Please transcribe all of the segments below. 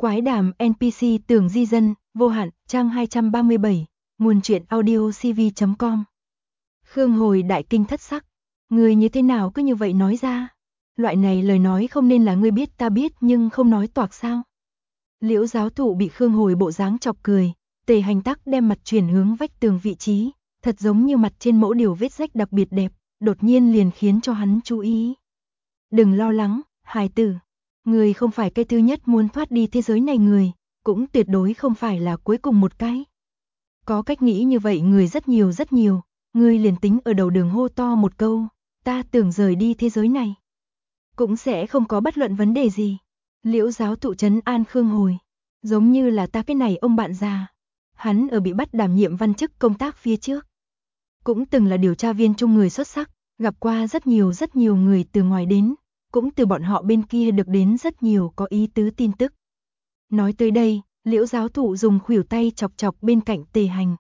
Quái đàm NPC Tường Di Dân, vô hạn, trang 237, nguồn truyện audio cv.com. Khương Hồi đại kinh thất sắc, ngươi như thế nào cứ như vậy nói ra? Loại này lời nói không nên là ngươi biết ta biết nhưng không nói toạc sao? Liễu giáo thụ bị Khương Hồi bộ dáng chọc cười, Tề Hành Tắc đem mặt chuyển hướng vách tường vị trí, thật giống như mặt trên mẫu điều vết rách đặc biệt đẹp, đột nhiên liền khiến cho hắn chú ý. Đừng lo lắng, hài tử. Người không phải cái thứ nhất muốn thoát đi thế giới này người, cũng tuyệt đối không phải là cuối cùng một cái. Có cách nghĩ như vậy người rất nhiều, người liền tính ở đầu đường hô to một câu, ta tưởng rời đi thế giới này. Cũng sẽ không có bất luận vấn đề gì. Liễu giáo thụ trấn an Khương Hồi, giống như là ta cái này ông bạn già. Hắn ở bị bắt đảm nhiệm văn chức công tác phía trước. Cũng từng là điều tra viên trung người xuất sắc, gặp qua rất nhiều người từ ngoài đến. Cũng từ bọn họ bên kia được đến rất nhiều có ý tứ tin tức. Nói tới đây, Liễu giáo thụ dùng khuỷu tay chọc chọc bên cạnh Tề Hành.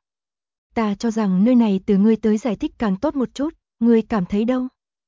Ta cho rằng nơi này từ ngươi tới giải thích càng tốt một chút, ngươi cảm thấy đâu?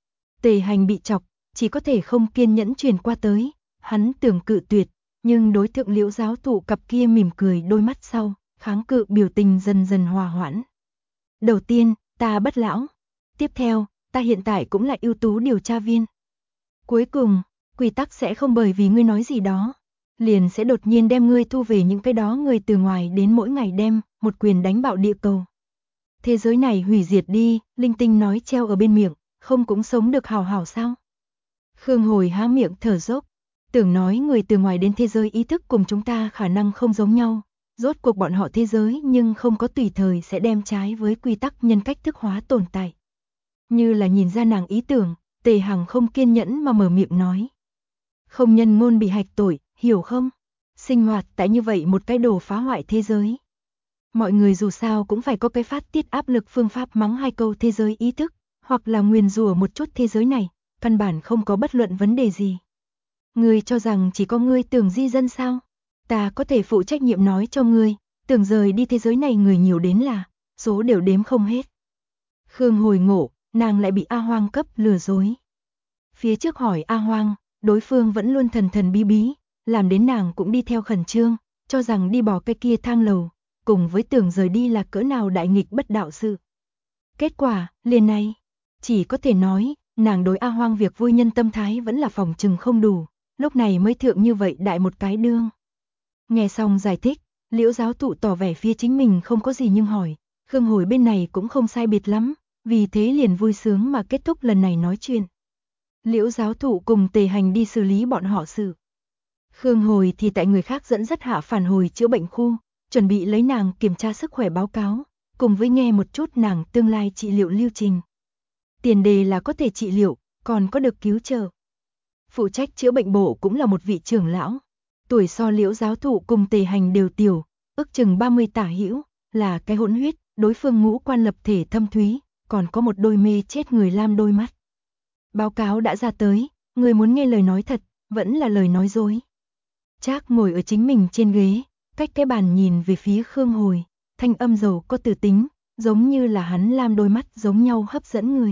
Tề Hành bị chọc, chỉ có thể không kiên nhẫn truyền qua tới, hắn tưởng cự tuyệt, nhưng đối tượng Liễu giáo thụ cặp kia mỉm cười đôi mắt sau, kháng cự biểu tình dần dần hòa hoãn. Đầu tiên, ta bất lão. Tiếp theo, ta hiện tại cũng là ưu tú điều tra viên. Cuối cùng, quy tắc sẽ không bởi vì ngươi nói gì đó, liền sẽ đột nhiên đem ngươi thu về những cái đó người từ ngoài đến mỗi ngày đem một quyền đánh bạo địa cầu. Thế giới này hủy diệt đi, linh tinh nói treo ở bên miệng, không cũng sống được hào hào sao? Khương Hồi há miệng thở dốc, tưởng nói người từ ngoài đến thế giới ý thức cùng chúng ta khả năng không giống nhau, rốt cuộc bọn họ thế giới nhưng không có tùy thời sẽ đem trái với quy tắc nhân cách thức hóa tồn tại. Như là nhìn ra nàng ý tưởng, Tề Hằng không kiên nhẫn mà mở miệng nói. Không nhân ngôn bị hạch tội, hiểu không? Sinh hoạt tại như vậy một cái đồ phá hoại thế giới. Mọi người dù sao cũng phải có cái phát tiết áp lực phương pháp mắng hai câu thế giới ý thức, hoặc là nguyền rủa một chút thế giới này, căn bản không có bất luận vấn đề gì. Ngươi cho rằng chỉ có ngươi tưởng di dân sao? Ta có thể phụ trách nhiệm nói cho ngươi, tưởng rời đi thế giới này người nhiều đến là, số đều đếm không hết. Khương Hồi ngộ, nàng lại bị A Hoang cấp lừa dối. Phía trước hỏi A Hoang, đối phương vẫn luôn thần thần bí bí, làm đến nàng cũng đi theo khẩn trương, cho rằng đi bỏ cái kia thang lầu, cùng với tưởng rời đi là cỡ nào đại nghịch bất đạo sự. Kết quả, liền này, chỉ có thể nói, nàng đối A Hoang việc vui nhân tâm thái vẫn là phòng trừng không đủ, lúc này mới thượng như vậy đại một cái đương. Nghe xong giải thích, Liễu giáo thụ tỏ vẻ phía chính mình không có gì nhưng hỏi, Khương Hồi bên này cũng không sai biệt lắm, vì thế liền vui sướng mà kết thúc lần này nói chuyện. Liễu giáo thụ cùng Tề Hành đi xử lý bọn họ sự. Khương Hồi thì tại người khác dẫn dắt hạ phản hồi chữa bệnh khu, chuẩn bị lấy nàng kiểm tra sức khỏe báo cáo, cùng với nghe một chút nàng tương lai trị liệu lưu trình. Tiền đề là có thể trị liệu, còn có được cứu trợ. Phụ trách chữa bệnh bộ cũng là một vị trưởng lão. Tuổi so Liễu giáo thụ cùng Tề Hành đều tiểu, ước chừng 30 tả hữu, là cái hỗn huyết, đối phương ngũ quan lập thể thâm thúy, còn có một đôi mê chết người lam đôi mắt. Báo cáo đã ra tới, người muốn nghe lời nói thật, vẫn là lời nói dối. Trác ngồi ở chính mình trên ghế, cách cái bàn nhìn về phía Khương Hồi, thanh âm giàu có từ tính, giống như là hắn lam đôi mắt giống nhau hấp dẫn người.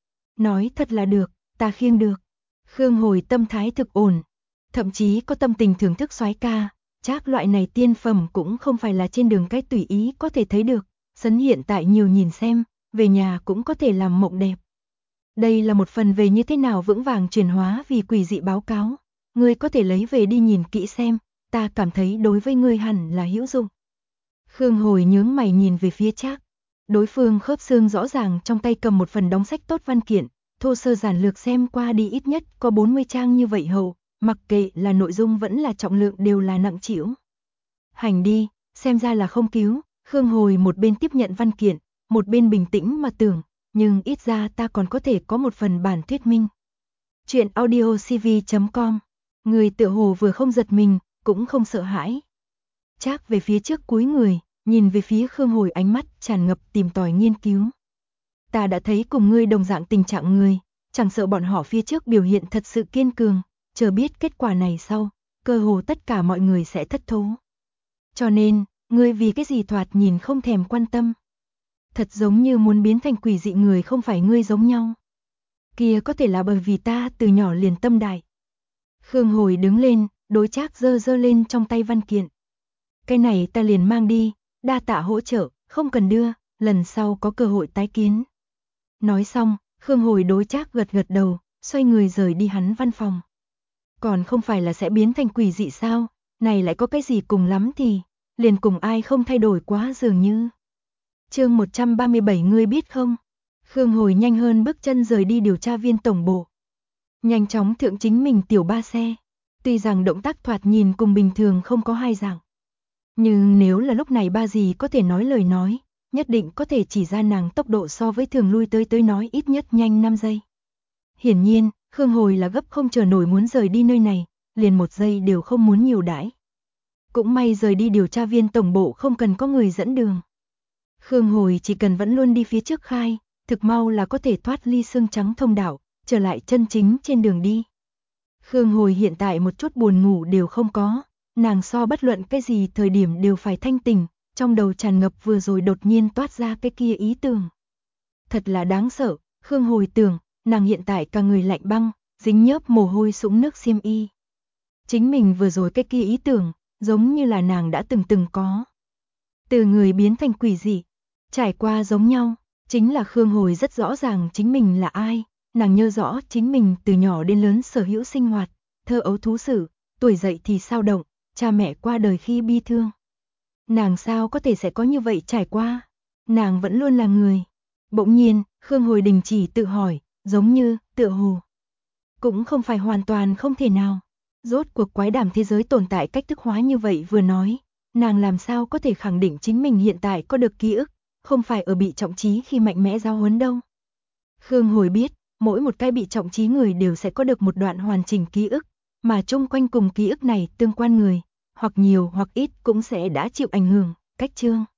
Nói thật là được, ta khiêng được. Khương Hồi tâm thái thực ổn, thậm chí có tâm tình thưởng thức soái ca, Trác loại này tiên phẩm cũng không phải là trên đường cái tùy ý có thể thấy được, sấn hiện tại nhiều nhìn xem, về nhà cũng có thể làm mộng đẹp. Đây là một phần về như thế nào vững vàng chuyển hóa vì quỷ dị báo cáo, ngươi có thể lấy về đi nhìn kỹ xem, ta cảm thấy đối với ngươi hẳn là hữu dụng. Khương Hồi nhướng mày nhìn về phía Trác, đối phương khớp xương rõ ràng trong tay cầm một phần đóng sách tốt văn kiện, thô sơ giản lược xem qua đi ít nhất có 40 trang như vậy hầu, mặc kệ là nội dung vẫn là trọng lượng đều là nặng trĩu. Hành đi, xem ra là không cứu, Khương Hồi một bên tiếp nhận văn kiện, một bên bình tĩnh mà tưởng, nhưng ít ra ta còn có thể có một phần bản thuyết minh. Chuyện audio cv.com, người tựa hồ vừa không giật mình, cũng không sợ hãi. Trác về phía trước cúi người, nhìn về phía Khương Hồi ánh mắt tràn ngập tìm tòi nghiên cứu. Ta đã thấy cùng ngươi đồng dạng tình trạng người, chẳng sợ bọn họ phía trước biểu hiện thật sự kiên cường, chờ biết kết quả này sau, cơ hồ tất cả mọi người sẽ thất thố. Cho nên, ngươi vì cái gì thoạt nhìn không thèm quan tâm. Thật giống như muốn biến thành quỷ dị người không phải ngươi giống nhau. Kia có thể là bởi vì ta từ nhỏ liền tâm đại. Khương Hồi đứng lên, Đối Trác giơ giơ lên trong tay văn kiện. Cái này ta liền mang đi, đa tạ hỗ trợ, không cần đưa, lần sau có cơ hội tái kiến. Nói xong, Khương Hồi đối Trác gật gật đầu, xoay người rời đi hắn văn phòng. Còn không phải là sẽ biến thành quỷ dị sao, này lại có cái gì cùng lắm thì, liền cùng ai không thay đổi quá dường như. Chương 137 ngươi biết không? Khương Hồi nhanh hơn bước chân rời đi điều tra viên tổng bộ. Nhanh chóng thượng chính mình tiểu ba xe. Tuy rằng động tác thoạt nhìn cùng bình thường không có hai dạng. Nhưng nếu là lúc này ba gì có thể nói lời nói, nhất định có thể chỉ ra nàng tốc độ so với thường lui tới nói ít nhất nhanh 5 giây. Hiển nhiên, Khương Hồi là gấp không chờ nổi muốn rời đi nơi này, liền 1 giây đều không muốn nhiều đãi. Cũng may rời đi điều tra viên tổng bộ không cần có người dẫn đường. Khương Hồi chỉ cần vẫn luôn đi phía trước khai, thực mau là có thể thoát ly xương trắng thông đạo, trở lại chân chính trên đường đi. Khương Hồi hiện tại một chút buồn ngủ đều không có, nàng so bất luận cái gì thời điểm đều phải thanh tỉnh, trong đầu tràn ngập vừa rồi đột nhiên toát ra cái kia ý tưởng. Thật là đáng sợ, Khương Hồi tưởng, nàng hiện tại cả người lạnh băng, dính nhớp mồ hôi sũng nước xiêm y. Chính mình vừa rồi cái kia ý tưởng, giống như là nàng đã từng có. Từ người biến thành quỷ dị, trải qua giống nhau, chính là Khương Hồi rất rõ ràng chính mình là ai, nàng nhớ rõ chính mình từ nhỏ đến lớn sở hữu sinh hoạt, thơ ấu thú sử, tuổi dậy thì sao động, cha mẹ qua đời khi bi thương. Nàng sao có thể sẽ có như vậy trải qua, nàng vẫn luôn là người. Bỗng nhiên, Khương Hồi đình chỉ tự hỏi, giống như, tựa hồ. Cũng không phải hoàn toàn không thể nào. Rốt cuộc quái đản thế giới tồn tại cách thức hóa như vậy vừa nói, nàng làm sao có thể khẳng định chính mình hiện tại có được ký ức, không phải ở bị trọng trí khi mạnh mẽ giáo huấn đâu. Khương Hồi biết, mỗi một cái bị trọng trí người đều sẽ có được một đoạn hoàn chỉnh ký ức, mà chung quanh cùng ký ức này tương quan người, hoặc nhiều hoặc ít cũng sẽ đã chịu ảnh hưởng, cách chương.